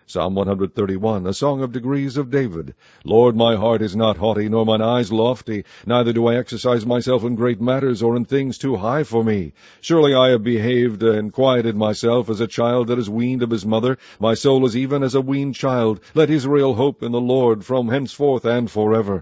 Psalm 131, a song of degrees of David. Lord, my heart is not haughty, nor mine eyes lofty, neither do I exercise myself in great matters, or in things too high for me. Surely I have behaved and quieted myself as a child that is weaned of his mother. My soul is even as a weaned child. Let Israel hope in the Lord from henceforth and forever.